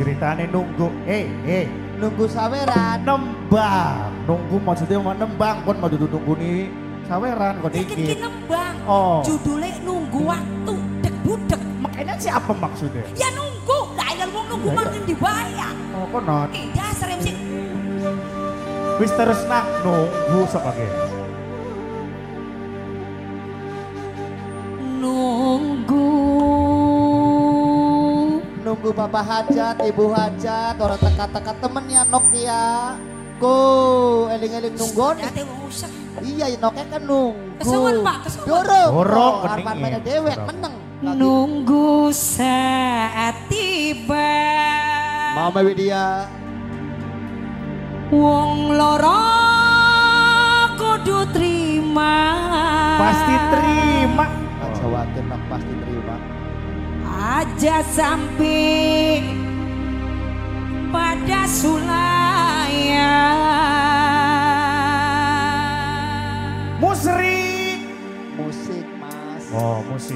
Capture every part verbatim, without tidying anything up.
ceritane nunggu, eh, eh, Nunggu saweran. nembang. Nunggu maksudnya mau nembang, kon mau duduk nunggu nih saweran kon Iki iki. nembang. Oh. Judulnya nunggu waktu dek budek. Makanya siapa maksudnya? Ya nunggu, lah ada wong nunggu Iya, iya. makin dibayar. Oh, konon. Eh dasar M C. Wis terus nak nunggu sebagai. Nunggu. Nunggu bapak hajat, ibu hajat, orang teka-teka temennya Nokia. Ku eling-eling nunggon. Ya teh wong usah. Iya, Nokia kan nunggu. Kesuwen, Pak, kesuwen. Dorong. Dorong, Oh, Arman keningin. mana dewek Dorong. menang. Lagi. Nunggu saat tiba. Mama Widya. Wong loro kudu terima. Pasti terima. Aja wakin nak pasti terima. Aja sampai pada sulayan. Musrik. Musik mas. Oh, musik.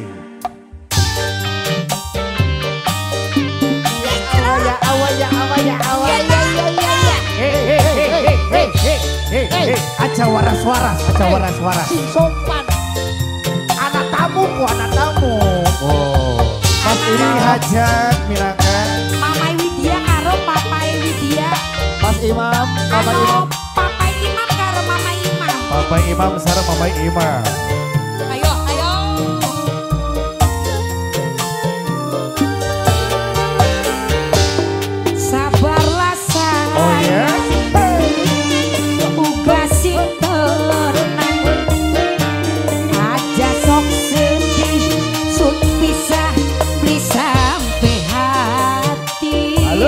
Awaya, awaya, awaya, awaya, ya, ya, ya. Hei, hei, hei, hei, hei, hei, hei, hei. Aja waras-waras, aja waras-waras. Si sopan. Anak tamu, ku anak tamu. Oh, Mas ini hajat mirakan. Mamai Widya karo Papai Widya. Mas Imam, Mama Anu Imam. Papai Imam karo Mama Imam. Bapak Imam sareng Mama Imam. Ayo, ayo. Sabarlah sayang. Oh ya? Uga sing tenang. Aja sok sedih. Sun pisah beli sampai hati. Halo?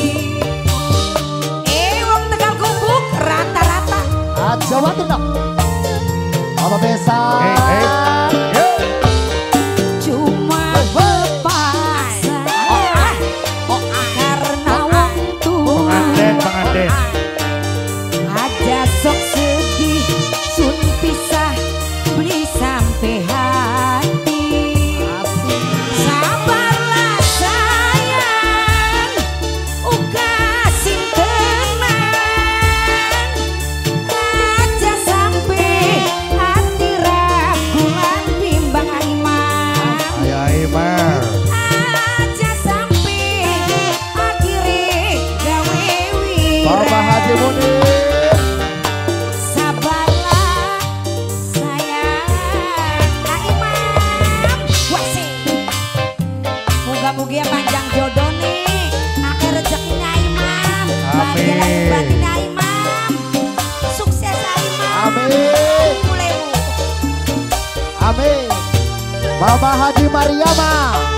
Eh, wong Tegal Gubuk rata-rata. Aja wakin nak. Mama Besa. Hei, hei. Yo. Cuma berpaksa Oh, karena wong tua. Pengantin, pengantin. Aja sok sedih sun pisah beli sampai hati. asik. Sabarlah sayang, uga sing tenang. Aja sampai hati ragulan bimbang imam. Ayah Imam. Aja sampai akhirnya gawe Bapak Haji wirang. Munir. Sabarlah sayang Kak Imam. Wasih. Moga-moga panjang jodoh nih. Akhir rezekinya Imam. Bahagia Amin. lahir batinnya Imam. Sukses Imam. Amin. Mulai. Amin. Mama Haji Mariama.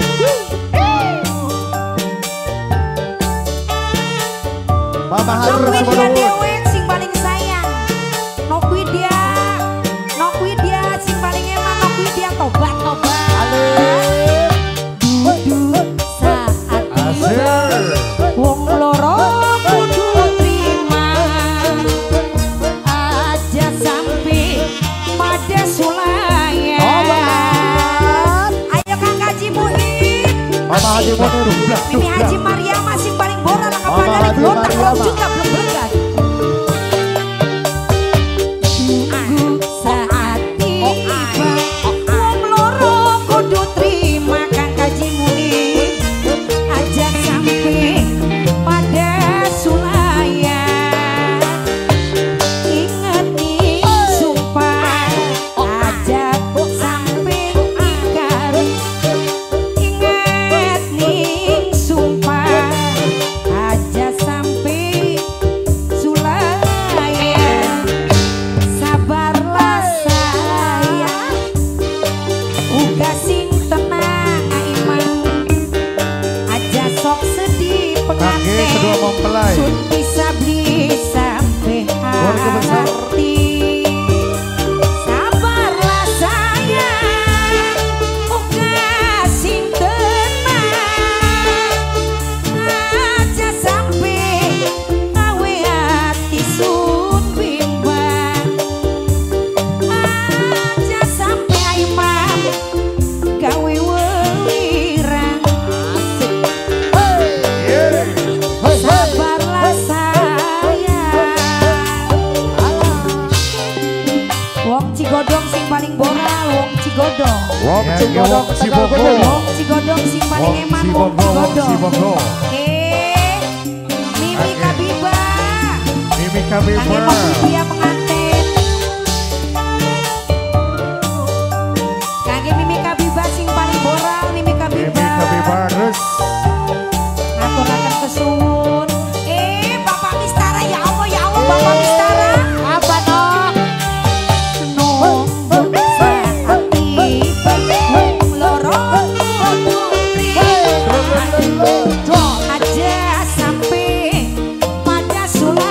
Mama Haji Nok Widya Rasulullah. dewek sing paling sayang. Nok Widya. Nok Widya sing paling emang Nok Widya tobat tobat. Alim. Duduk saat Asir. wong loro kudu terima. Aja sampai pada sulayan. Obat. Ayo Kang Haji Muhid. Mama Haji Munir. Blak, Mimi blak. Haji Mariam masing paling boran Mama kapan dari Haji gelotak Mariam. juga belum belas. Tunggu saat tiba. Wong loro kudu terima Kang Haji Muhid. Aja sampai pada sulayan. Ingat nih sumpah. Aja sampai ingkar. Ingat nih sumpah. Aja sampai sulayan. Sabarlah sayang. Uga sing tenang Imam. Aja sok sedih Kaki pengantin. kedua mempelai. Sun bisa beli sampai Keluarga besar. hati. Sabarlah sayang, uga sing tenang. Aja sampai gawe hati sun bimbang. Aja sampai Imam gawe welirang. Asik. Hey. Wong Ya, Cigodong Wong Tegal Cibogo. Gudul. Wong Cigodong sing paling Wong eman wong Cibogo, Wong Cigodong. Cibogo. Eh, Mimi Oke. Kabiba. Mimi Kangge Kabiba. Nokwidia pengantin. Kangge Mimi Kabiba sing paling boral Mimi Kabiba. Mimi Kabiba terus. Ngaturaken kesuwun. Eh, Bapak Mistara ya Allah ya Allah Bapak Mistara. Apa dong? Nombor saati lorong putri aja sampai pada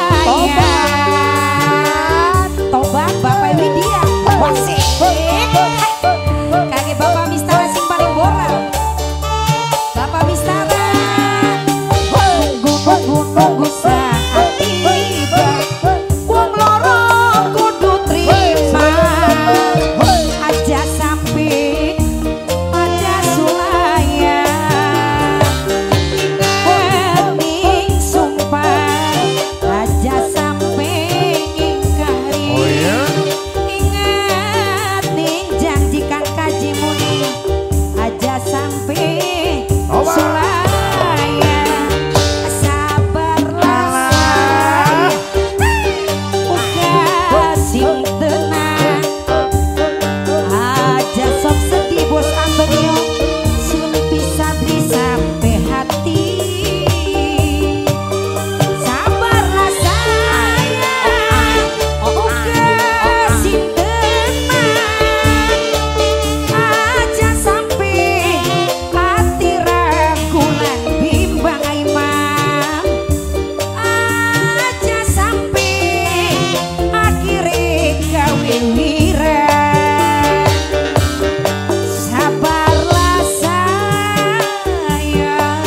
sulayan. Tobat Bapak Widya wasik. Kage Bapak Mistara sing paling boral. Bapak Mistara nunggu nunggu saat tiba. Wong lorong kudu trima aja sampai ada sulayan. Wening sumpah aja sampai ngingkari. Oh iya? Ingat ning janji kang kaji muni aja sampai Oba. sulayan. Sabarlah uga sing tenang aja sok sedih bos Antonio sun bisa beli sampai hati. Sabarlah sayang uga sing tenang aja sampai hati rangkulan bimbang imam aja sampai akhirnya gawe wirang. Sabarlah sayang.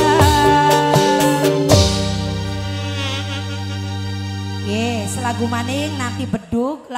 Ye, selagu maning nanti beduk